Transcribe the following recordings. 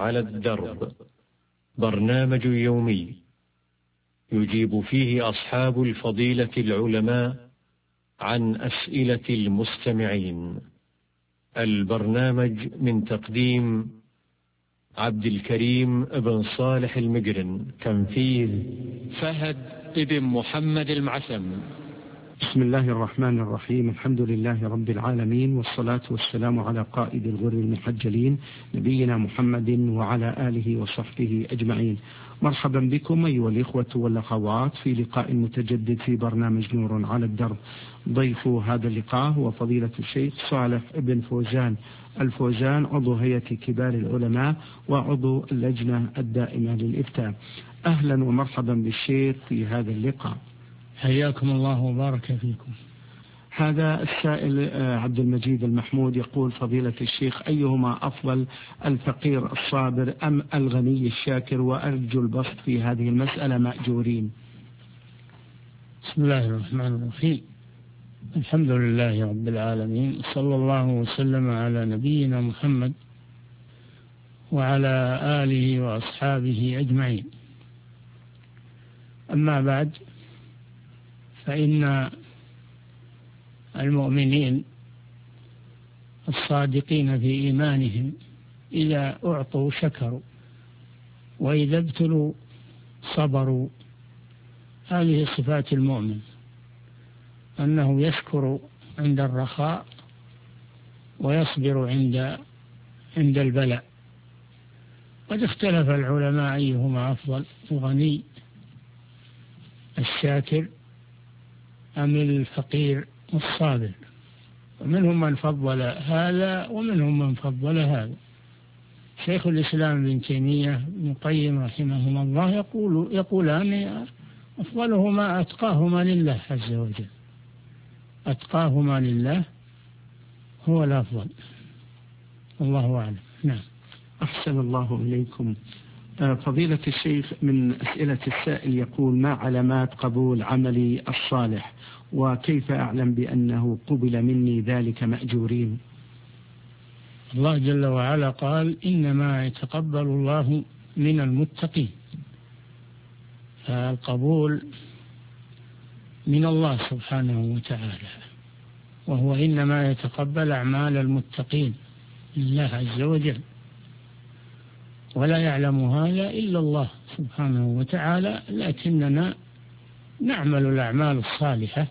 على الدرب، برنامج يومي يجيب فيه أصحاب الفضيلة العلماء عن أسئلة المستمعين. البرنامج من تقديم عبد الكريم بن صالح المقرن، تنفيذ فهد بن محمد المعثم. بسم الله الرحمن الرحيم. الحمد لله رب العالمين، والصلاة والسلام على قائد الغر المحجلين نبينا محمد وعلى آله وصحبه أجمعين. مرحبا بكم أيها الإخوة والأخوات في لقاء متجدد في برنامج نور على الدرب. ضيف هذا اللقاء هو فضيلة الشيخ صالح بن فوزان الفوزان، عضو هيئة كبار العلماء وعضو اللجنة الدائمة للإفتاء. أهلا ومرحبا بالشيخ في هذا اللقاء. حياكم الله وبارك فيكم. هذا السائل عبد المجيد المحمود يقول: فضيلة الشيخ، أيهما أفضل، الفقير الصابر أم الغني الشاكر؟ وأرجو البسط في هذه المسألة مأجورين. بسم الله الرحمن الرحيم. الحمد لله رب العالمين، صلى الله وسلم على نبينا محمد وعلى آله وأصحابه أجمعين. أما بعد، فإن المؤمنين الصادقين في إيمانهم إذا أعطوا شكروا، وإذا ابتلوا صبروا. هذه صفات المؤمن، أنه يشكر عند الرخاء ويصبر عند البلاء. قد اختلف العلماء أيهما أفضل، الغني الشاكر أم الفقير الصابر، ومنهم من فضل هذا ومنهم من فضل هذا. شيخ الإسلام ابن تيمية ابن القيم رحمهما الله يقولان أفضلهما أتقاهما لله عز وجل، أتقاهما لله هو الأفضل، الله أعلم. نعم. أحسن الله إليكم. فضيلة الشيخ، من أسئلة السائل يقول: ما علامات قبول عملي الصالح، وكيف أعلم بأنه قبل مني ذلك مأجورين؟ الله جل وعلا قال: إنما يتقبل الله من المتقين. فالقبول من الله سبحانه وتعالى، وهو إنما يتقبل أعمال المتقين لله عز وجل، ولا يعلم هذا إلا الله سبحانه وتعالى. لكننا نعمل الأعمال الصالحة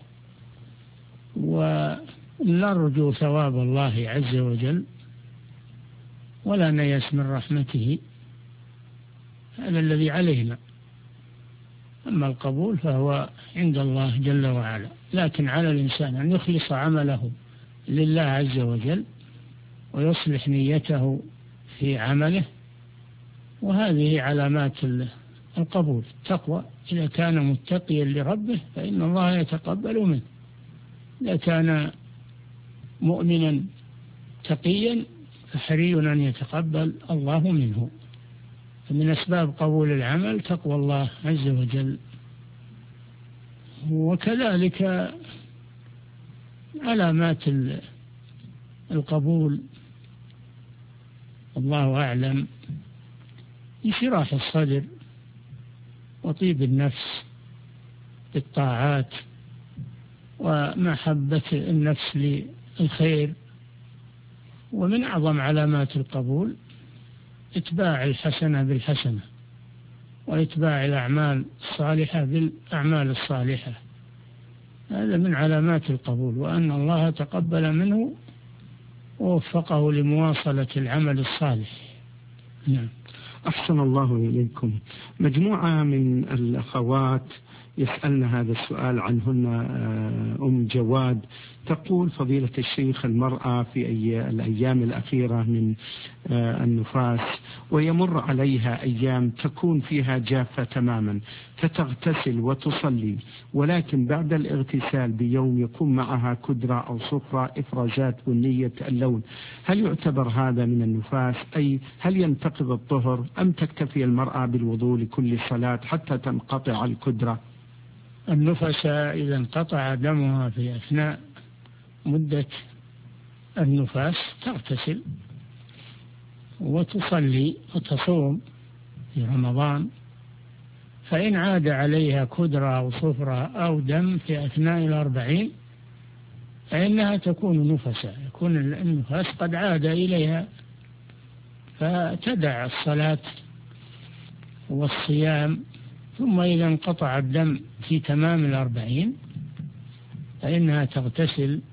ونرجو ثواب الله عز وجل ولا نيأس من رحمته، هذا الذي علينا. أما القبول فهو عند الله جل وعلا، لكن على الإنسان أن يخلص عمله لله عز وجل ويصلح نيته في عمله، وهذه علامات القبول. التقوى: إذا كان متقيا لربه فإن الله يتقبل منه، إذا كان مؤمنا تقيا فحري أن يتقبل الله منه. فمن أسباب قبول العمل تقوى الله عز وجل. وكذلك علامات القبول الله أعلم: انشراح الصدر وطيب النفس بالطاعات ومحبة النفس للخير. ومن أعظم علامات القبول إتباع الحسنة بالحسنة، وإتباع الأعمال الصالحة بالأعمال الصالحة. هذا من علامات القبول، وأن الله تقبل منه ووفقه لمواصلة العمل الصالح. نعم. أحسن الله إليكم. مجموعة من الأخوات يسألن هذا السؤال، عنهن أم جواد تقول: فضيلة الشيخ، المرأة في الأيام الأخيرة من النفاس ويمر عليها أيام تكون فيها جافة تماما، فتغتسل وتصلي، ولكن بعد الاغتسال بيوم يكون معها كدرة أو صفرة إفرازات بنية اللون، هل يعتبر هذا من النفاس؟ أي هل ينتقض الطهر أم تكتفي المرأة بالوضوء لكل صلاة حتى تنقطع الكدرة؟ النفس إذا انقطع دمها في أثناء مدة النفاس تغتسل وتصلي وتصوم في رمضان. فإن عاد عليها كدرة أو صفرة أو دم في أثناء 40 فإنها تكون نفسا، يكون النفاس قد عاد إليها، فتدع الصلاة والصيام. ثم إذا انقطع الدم في تمام 40 فإنها تغتسل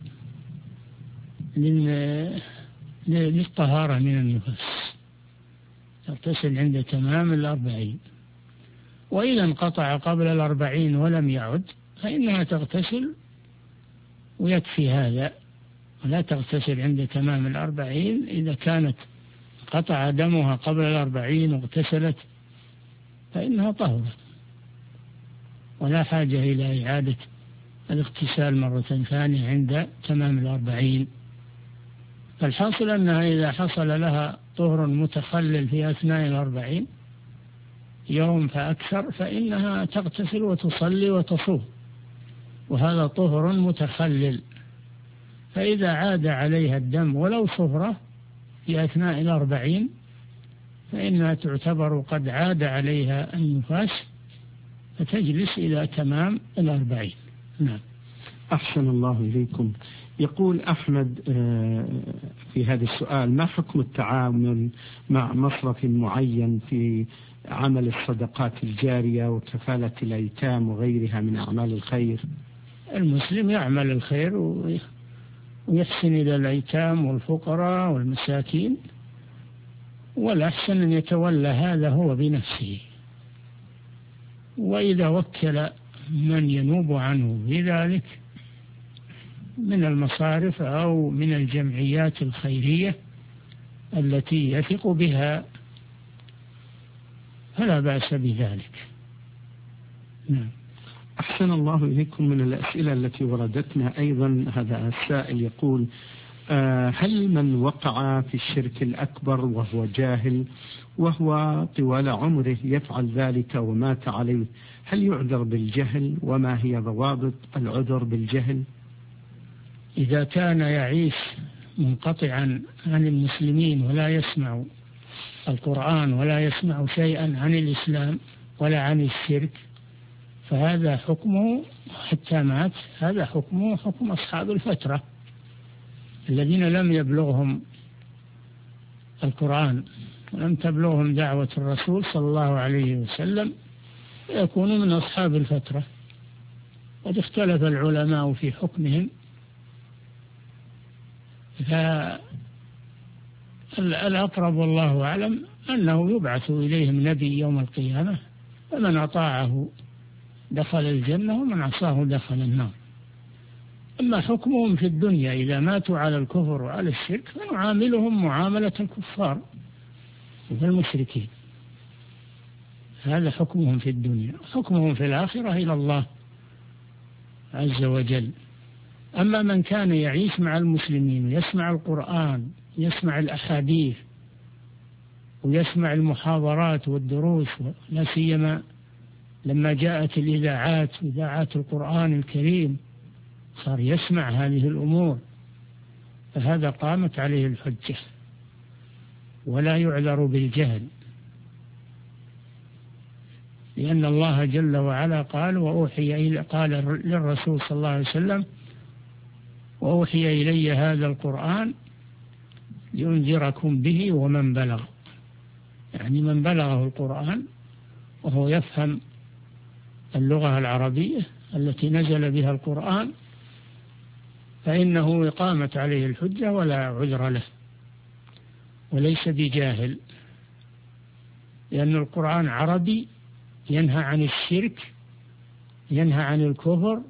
للطهارة من النفاس، تغتسل عند تمام 40. وإذا انقطع قبل 40 ولم يعد فإنها تغتسل ويكفي هذا، ولا تغتسل عند تمام 40. إذا كانت قطع دمها قبل 40 واغتسلت فإنها طهرت، ولا حاجة إلى إعادة الاغتسال مرة ثانية عند تمام 40. فالحاصل أنها إذا حصل لها طهر متخلل في أثناء 40 يوم فأكثر فإنها تغتسل وتصلي وتصوم، وهذا طهر متخلل. فإذا عاد عليها الدم ولو صفرة في أثناء 40 فإنها تعتبر قد عاد عليها النفاس، فتجلس إلى تمام 40. نعم. أحسن الله إليكم. يقول أحمد في هذا السؤال: ما حكم التعامل مع مصرف معين في عمل الصدقات الجارية وكفالة الأيتام وغيرها من أعمال الخير؟ المسلم يعمل الخير ويحسن إلى الأيتام والفقراء والمساكين، والأحسن أن يتولى هذا هو بنفسه، وإذا وكل من ينوب عنه بذلك من المصارف أو من الجمعيات الخيرية التي يثق بها فلا بأس بذلك. نعم. أحسن الله إليكم. من الأسئلة التي وردتنا أيضا هذا السائل يقول: هل من وقع في الشرك الأكبر وهو جاهل وهو طوال عمره يفعل ذلك ومات عليه، هل يعذر بالجهل؟ وما هي ضوابط العذر بالجهل؟ إذا كان يعيش منقطعا عن المسلمين ولا يسمع القرآن ولا يسمع شيئا عن الإسلام ولا عن الشرك فهذا حكمه حتى مات، هذا حكمه حكم أصحاب الفترة الذين لم يبلغهم القرآن ولم تبلغهم دعوة الرسول صلى الله عليه وسلم، يكونوا من أصحاب الفترة. قد اختلف العلماء في حكمهم، فالأقرب والله أعلم أنه يبعث إليهم نبي يوم القيامة، فمن أطاعه دخل الجنة ومن عصاه دخل النار. أما حكمهم في الدنيا إذا ماتوا على الكفر وعلى الشرك فنعاملهم معاملة الكفار والمشركين، هذا حكمهم في الدنيا. حكمهم في الآخرة إلى الله عز وجل. أما من كان يعيش مع المسلمين يسمع القرآن يسمع الأحاديث ويسمع المحاضرات والدروس، لا سيما لما جاءت الإذاعات إذاعات القرآن الكريم صار يسمع هذه الأمور، فهذا قامت عليه الحجة ولا يعذر بالجهل، لأن الله جل وعلا قال للرسول صلى الله عليه وسلم: وأوحي إلي هذا القرآن لينذركم به ومن بلغ، يعني من بلغه القرآن وهو يفهم اللغة العربية التي نزل بها القرآن فإنه قامت عليه الحجة ولا عذر له، وليس بجاهل، لأن القرآن عربي ينهى عن الشرك ينهى عن الكفر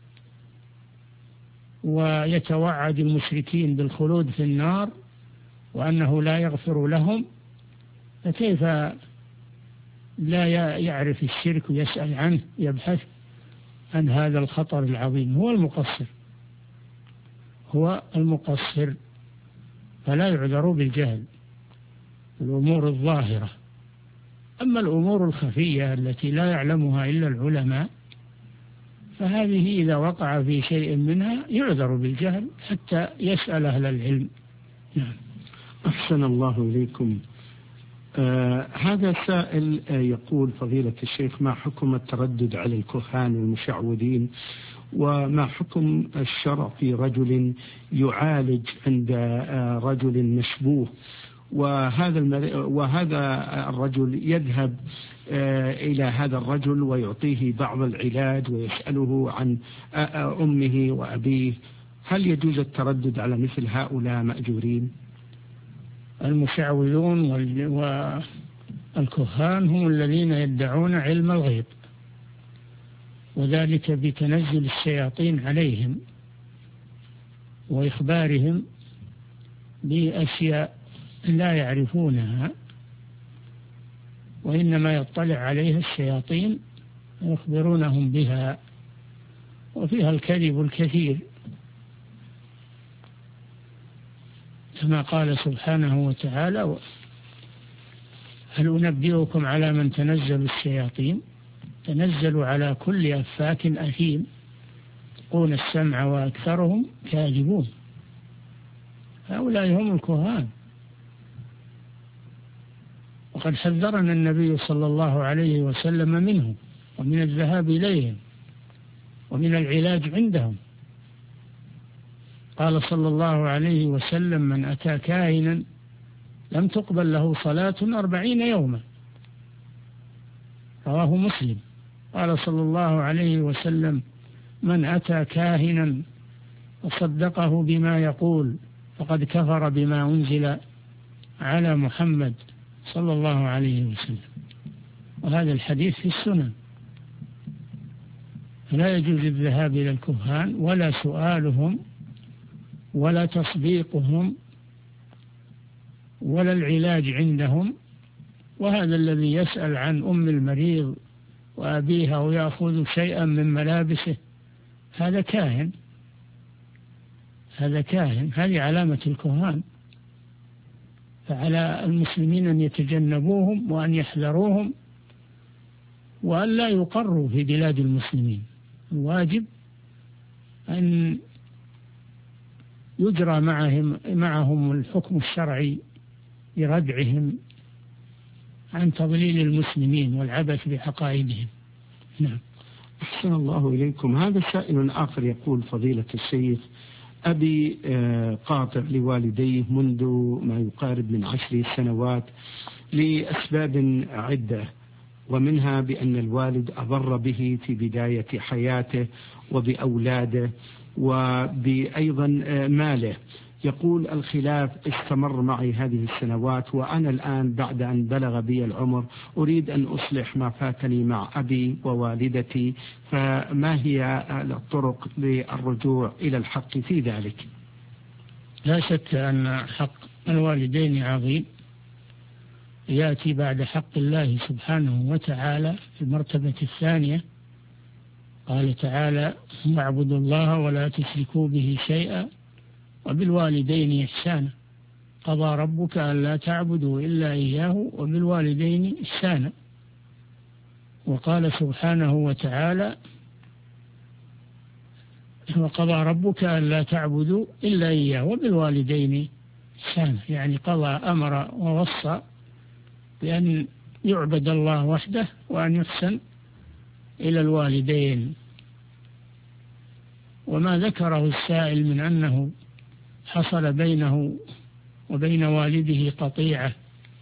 ويتوعد المشركين بالخلود في النار وأنه لا يغفر لهم، فكيف لا يعرف الشرك ويسأل عنه يبحث عن هذا الخطر العظيم؟ هو المقصر، فلا يعذر بالجهل الأمور الظاهرة. أما الأمور الخفية التي لا يعلمها إلا العلماء فهذه إذا وقع في شيء منها يعذر بالجهل حتى يسأل أهل العلم. نعم. أحسن الله إليكم. هذا سائل يقول فضيلة الشيخ: ما حكم التردد على الكهان والمشعوذين، وما حكم الشرع في رجل يعالج عند رجل مشبوه، وهذا الرجل يذهب إلى هذا الرجل ويعطيه بعض العلاج ويسأله عن أمه وأبيه، هل يجوز التردد على مثل هؤلاء مأجورين؟ المشعوذون والكهان هم الذين يدعون علم الغيب، وذلك بتنزل الشياطين عليهم وإخبارهم بأشياء لا يعرفونها، وإنما يطلع عليها الشياطين ويخبرونهم بها، وفيها الكذب الكثير، كما قال سبحانه وتعالى: هل أنبئكم على من تنزل الشياطين؟ تنزل على كل أفاك أثيم يلقون السمع وأكثرهم كاذبون. هؤلاء هم الكهان، وقد حذرنا النبي صلى الله عليه وسلم منهم ومن الذهاب إليهم ومن العلاج عندهم. قال صلى الله عليه وسلم: من أتى كاهنا لم تقبل له صلاة 40 يوما، رواه مسلم. قال صلى الله عليه وسلم: من أتى كاهنا وصدقه بما يقول فقد كفر بما أنزل على محمد صلى الله عليه وسلم. وهذا الحديث في السنن. لا يجوز الذهاب إلى الكهان ولا سؤالهم ولا تصديقهم ولا العلاج عندهم. وهذا الذي يسأل عن أم المريض وأبيها ويأخذ شيئا من ملابسه هذا كاهن، هذه علامة الكهان. فعلى المسلمين أن يتجنبوهم وأن يحذروهم وأن لا يقروا في بلاد المسلمين. الواجب أن يجرى معهم الحكم الشرعي لردعهم عن تضليل المسلمين والعبث بعقائدهم. نعم. أحسن الله إليكم. هذا سائل آخر يقول: فضيلة الشيخ، أبي قاطع لوالديه منذ ما يقارب من 10 سنوات لأسباب عدة، ومنها بأن الوالد أضر به في بداية حياته وبأولاده وبأيضا ماله. يقول: الخلاف استمر معي هذه السنوات، وأنا الآن بعد أن بلغ بي العمر أريد أن أصلح ما فاتني مع أبي ووالدتي، فما هي الطرق للرجوع إلى الحق في ذلك؟ لا شك أن حق الوالدين عظيم، يأتي بعد حق الله سبحانه وتعالى في المرتبة الثانية. قال تعالى: واعبدوا الله ولا تشركوا به شيئا وبالوالدين إحسانا، قضى ربك ألا تعبدوا إلا إياه وبالوالدين إحسانا. وقال سبحانه وتعالى: وقضى ربك ألا تعبدوا إلا إياه وبالوالدين إحسانا، يعني قضى أمر ووصى بأن يعبد الله وحده وأن يحسن إلى الوالدين. وما ذكره السائل من أنه حصل بينه وبين والده قطيعة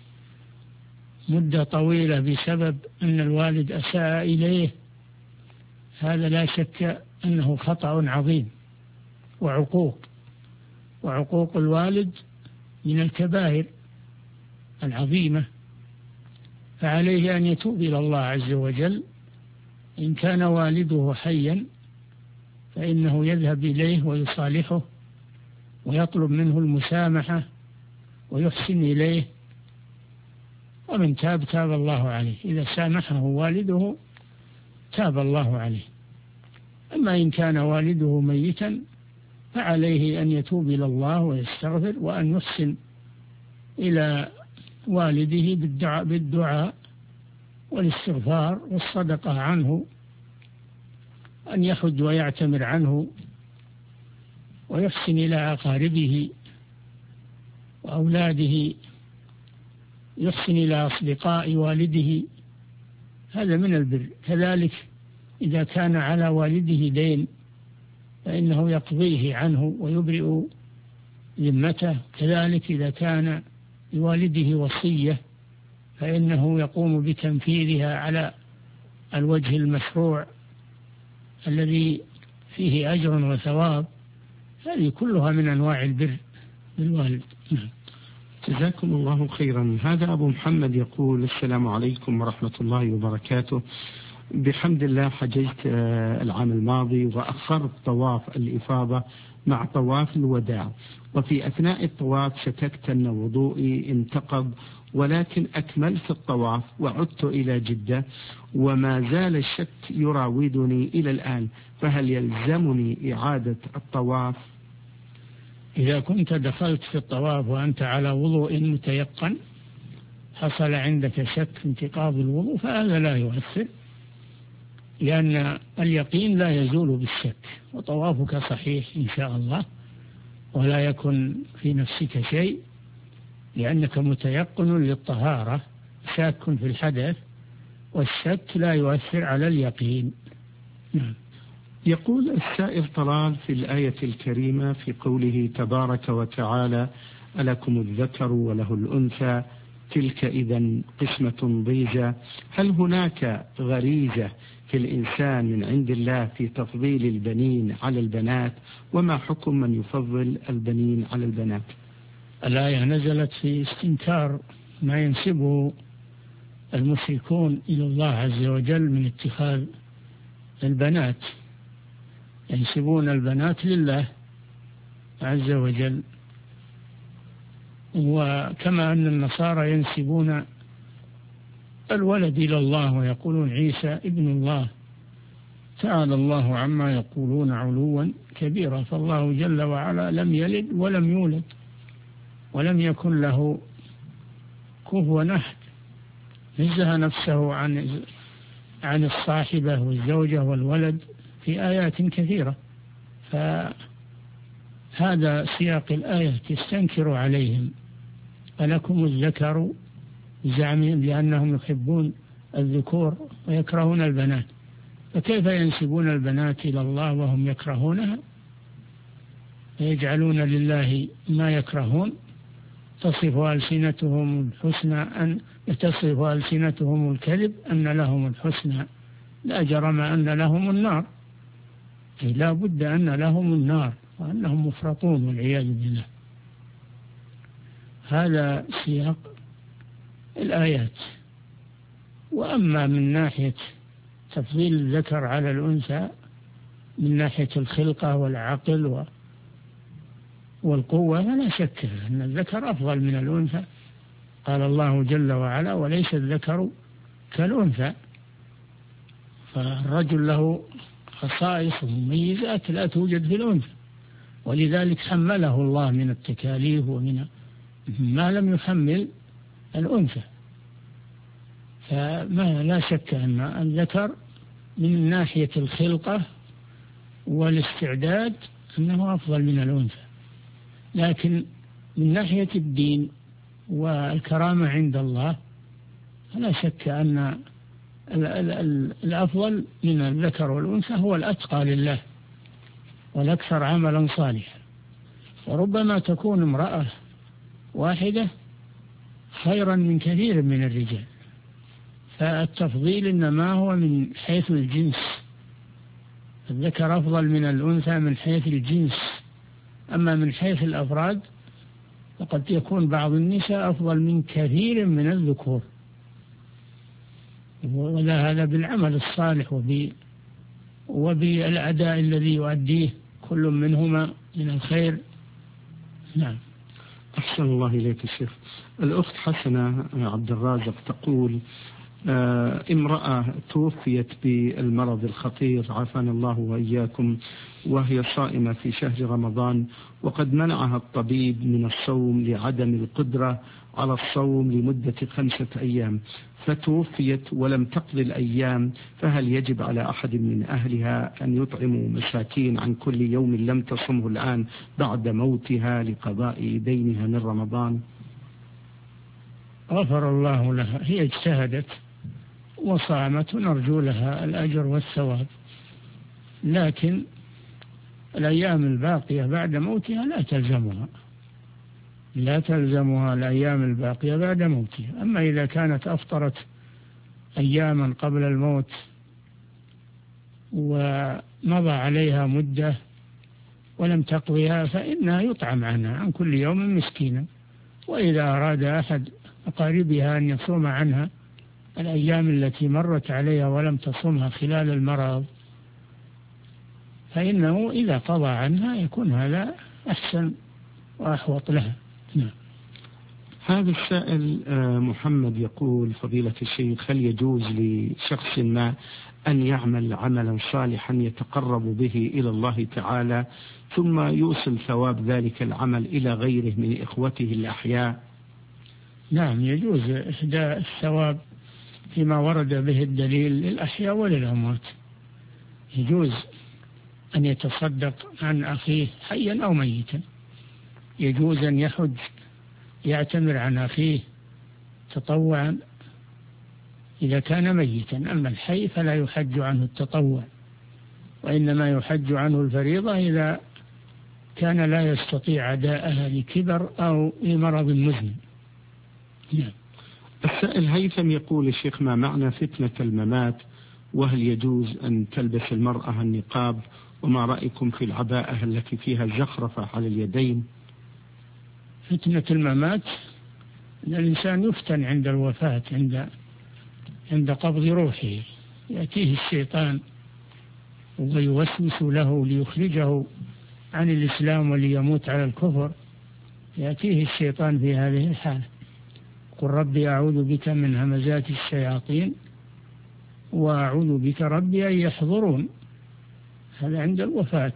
مدة طويلة بسبب أن الوالد أساء إليه، هذا لا شك أنه خطأ عظيم وعقوق الوالد من الكبائر العظيمة، فعليه أن يتوب إلى الله عز وجل. إن كان والده حيا فإنه يذهب إليه ويصالحه ويطلب منه المسامحة ويحسن إليه، ومن تاب تاب الله عليه. إذا سامحه والده تاب الله عليه. أما إن كان والده ميتا فعليه أن يتوب إلى الله ويستغفر، وأن يحسن إلى والده بالدعاء والاستغفار والصدقة عنه، أن يحج ويعتمر عنه، ويحسن إلى أقاربه وأولاده يحسن إلى أصدقاء والده، هذا من البر. كذلك إذا كان على والده دين فإنه يقضيه عنه ويبرئ ذمته. كذلك إذا كان لوالده وصية فإنه يقوم بتنفيذها على الوجه المشروع الذي فيه أجر وثواب. هذه كلها من أنواع البر بالوالد. جزاكم الله خيرا. هذا أبو محمد يقول: السلام عليكم ورحمة الله وبركاته. بحمد الله حججت العام الماضي وأخرت طواف الإفاضة مع طواف الوداع، وفي أثناء الطواف شككت أن وضوئي انتقض، ولكن أكملت الطواف وعدت إلى جدة وما زال الشك يراودني إلى الآن، فهل يلزمني إعادة الطواف؟ إذا كنت دخلت في الطواف وأنت على وضوء متيقن حصل عندك شك في انتقاض الوضوء فهذا لا يؤثر، لأن اليقين لا يزول بالشك، وطوافك صحيح إن شاء الله ولا يكن في نفسك شيء، لأنك متيقن للطهارة شاك في الحدث، والشك لا يؤثر على اليقين. يقول السائل طلال: في الآية الكريمة في قوله تبارك وتعالى: ألكم الذكر وله الأنثى تلك إذا قسمة ضيزى، هل هناك غريزة في الإنسان من عند الله في تفضيل البنين على البنات؟ وما حكم من يفضل البنين على البنات؟ الآية نزلت في استنكار ما ينسبه المشركون إلى الله عز وجل من اتخاذ البنات، ينسبون البنات لله عز وجل، وكما أن النصارى ينسبون الولد إلى الله ويقولون عيسى ابن الله، تعالى الله عما يقولون علوا كبيرا. فالله جل وعلا لم يلد ولم يولد ولم يكن له كفوا أحد، نزه نفسه عن الصاحبة والزوجة والولد في آيات كثيرة، فهذا سياق الآية تستنكر عليهم. ألكم الذكر بزعمهم لأنهم يحبون الذكور ويكرهون البنات، فكيف ينسبون البنات إلى الله وهم يكرهونها؟ ويجعلون لله ما يكرهون، تصف ألسنتهم الكذب أن لهم الحسنى لا جرم أن لهم النار، أي لا بد أن لهم النار وأنهم مفرطون والعياذ بالله. هذا سياق الآيات. وأما من ناحية تفضيل الذكر على الأنثى من ناحية الخلقة والعقل والقوة فلا شك أن الذكر أفضل من الأنثى، قال الله جل وعلا: وليس الذكر كالأنثى. فالرجل له خصائص ومميزات لا توجد في الأنثى، ولذلك حمله الله من التكاليف ومن ما لم يحمل الأنثى. فما لا شك أن الذكر من ناحية الخلقة والاستعداد أنه أفضل من الأنثى، لكن من ناحية الدين والكرامة عند الله فلا شك أن الأفضل من الذكر والأنثى هو الأتقى لله والأكثر عملا صالحا. وربما تكون امرأة واحدة خيرا من كثير من الرجال، فالتفضيل إنما هو من حيث الجنس، الذكر أفضل من الأنثى من حيث الجنس، أما من حيث الأفراد فقد يكون بعض النساء أفضل من كثير من الذكور، وهذا بالعمل الصالح وبالأداء الذي يؤديه كل منهما من الخير. نعم. أحسن الله إليك الشيخ. الأخت حسنة عبد الرازق تقول: امرأة توفيت بالمرض الخطير عافانا الله وإياكم، وهي صائمة في شهر رمضان، وقد منعها الطبيب من الصوم لعدم القدرة على الصوم لمدة 5 أيام، فتوفيت ولم تقضي الأيام، فهل يجب على أحد من أهلها أن يطعموا مساكين عن كل يوم لم تصمه الآن بعد موتها لقضاء دينها من رمضان؟ غفر الله لها، هي اجتهدت وصامت ونرجو لها الأجر والثواب، لكن الأيام الباقية بعد موتها لا تلزمها الأيام الباقية بعد موتها. أما إذا كانت أفطرت أياما قبل الموت ومضى عليها مدة ولم تقضيها فإنها يطعم عنها عن كل يوم مسكينا. وإذا أراد أحد أقاربها أن يصوم عنها الأيام التي مرت عليها ولم تصومها خلال المرض فإنه إذا قضى عنها يكون هذا أحسن وأحوط لها. نعم. هذا السائل محمد يقول: فضيلة الشيخ، هل يجوز لشخص ما أن يعمل عملا صالحا يتقرب به إلى الله تعالى ثم يوصل ثواب ذلك العمل إلى غيره من إخوته الأحياء؟ نعم، يجوز إهداء الثواب فيما ورد به الدليل للأحياء وللأموات. يجوز أن يتصدق عن أخيه حيا أو ميتا، يجوز أن يحج يعتمر عن أخيه تطوعا إذا كان ميتا. أما الحي فلا يحج عنه التطوع، وإنما يحج عنه الفريضة إذا كان لا يستطيع أداءها لكبر أو لمرض مزمن. نعم. السائل هيثم يقول: الشيخ، ما معنى فتنة الممات؟ وهل يجوز أن تلبس المرأة النقاب؟ وما رأيكم في العباءة التي فيها زخرفة على اليدين؟ فتنة الممات أن الإنسان يفتن عند الوفاة، عند قبض روحه، يأتيه الشيطان ويوسوس له ليخرجه عن الإسلام وليموت على الكفر. يأتيه الشيطان في هذه الحالة: قل ربي أعوذ بك من همزات الشياطين وأعوذ بك ربي أن يحضرون. هذا عند الوفاة.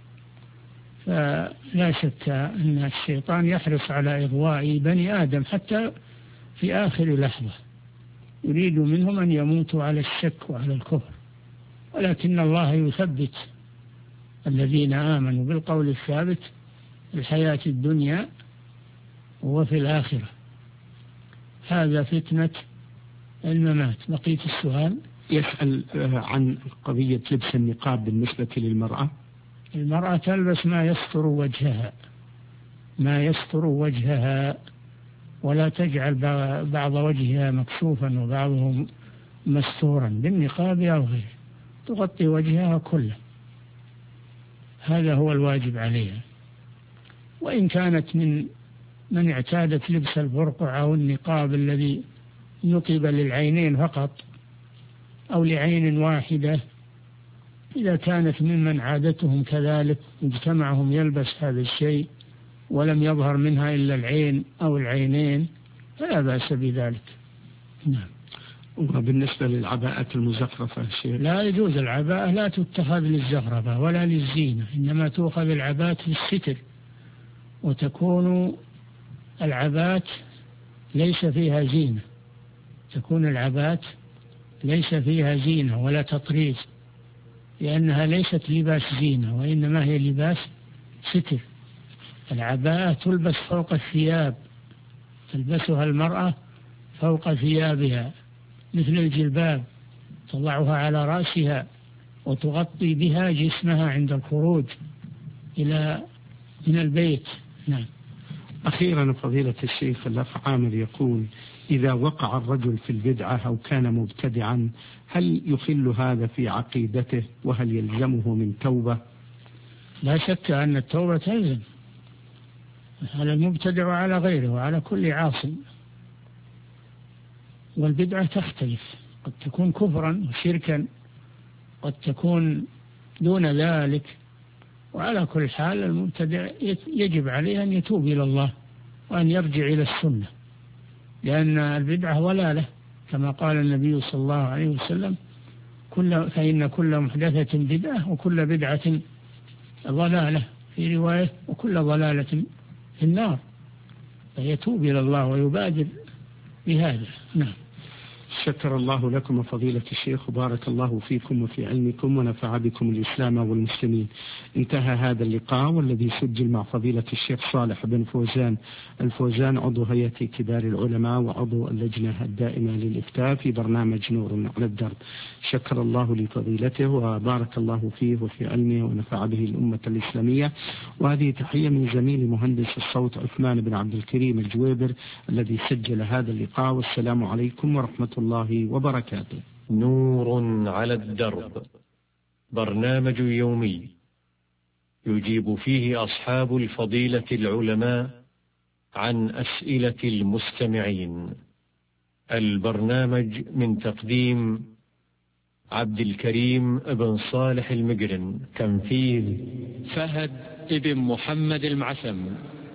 فلا شك أن الشيطان يحرص على إغواء بني آدم حتى في آخر لحظة، يريد منهم أن يموتوا على الشك وعلى الكفر، ولكن الله يثبت الذين آمنوا بالقول الثابت في الحياة الدنيا وفي الآخرة. هذا فتنة الممات. بقية السؤال يسأل عن قضية لبس النقاب بالنسبة للمرأة. المرأة تلبس ما يستر وجهها ولا تجعل بعض وجهها مكشوفا وبعضه مستورا بالنقاب أو غيره، تغطي وجهها كله، هذا هو الواجب عليها. وإن كانت من اعتادت لبس البرقع أو النقاب الذي نقب للعينين فقط أو لعين واحدة، إذا كانت ممن عادتهم كذلك مجتمعهم يلبس هذا الشيء ولم يظهر منها إلا العين أو العينين فلا بأس بذلك. نعم. وبالنسبة للعباءة المزخرفة شيء؟ لا يجوز. العباءة لا تتخذ للزخرفة ولا للزينة، إنما تؤخذ العباءة للستر، وتكون العباءة ليس فيها زينة، تكون العباءة ليس فيها زينة ولا تطريز، لأنها ليست لباس زينة وإنما هي لباس ستر. العباءة تلبس فوق الثياب، تلبسها المرأة فوق ثيابها مثل الجلباب، تضعها على رأسها وتغطي بها جسمها عند الخروج من البيت. نعم. أخيرا فضيلة الشيخ، الأخ عامر يقول: إذا وقع الرجل في البدعة أو كان مبتدعا هل يخل هذا في عقيدته؟ وهل يلزمه من توبة؟ لا شك أن التوبة تلزم على المبتدع وعلى غيره وعلى كل عاصم. والبدعة تختلف، قد تكون كفرا وشركا، قد تكون دون ذلك، وعلى كل حال المبتدع يجب عليه أن يتوب إلى الله وأن يرجع إلى السنة، لأن البدعة ضلالة كما قال النبي صلى الله عليه وسلم: فإن كل محدثة بدعة وكل بدعة ضلالة، في رواية وكل ضلالة في النار. فيتوب إلى الله ويبادر بهذا. نعم. شكر الله لكم فضيلة الشيخ وبارك الله فيكم وفي علمكم ونفع بكم الإسلام والمسلمين. انتهى هذا اللقاء والذي سجل مع فضيلة الشيخ صالح بن فوزان الفوزان عضو هيئة كبار العلماء وعضو اللجنة الدائمة للإفتاء في برنامج نور على الدرب. شكر الله لفضيلته وبارك الله فيه وفي علمه ونفع به الأمة الإسلامية. وهذه تحية من زميل مهندس الصوت عثمان بن عبد الكريم الجويبر الذي سجل هذا اللقاء. والسلام عليكم ورحمة الله وبركاته. نور على الدرب، برنامج يومي يجيب فيه أصحاب الفضيلة العلماء عن أسئلة المستمعين. البرنامج من تقديم عبد الكريم بن صالح المقرن، تنفيذ فهد بن محمد المعسم.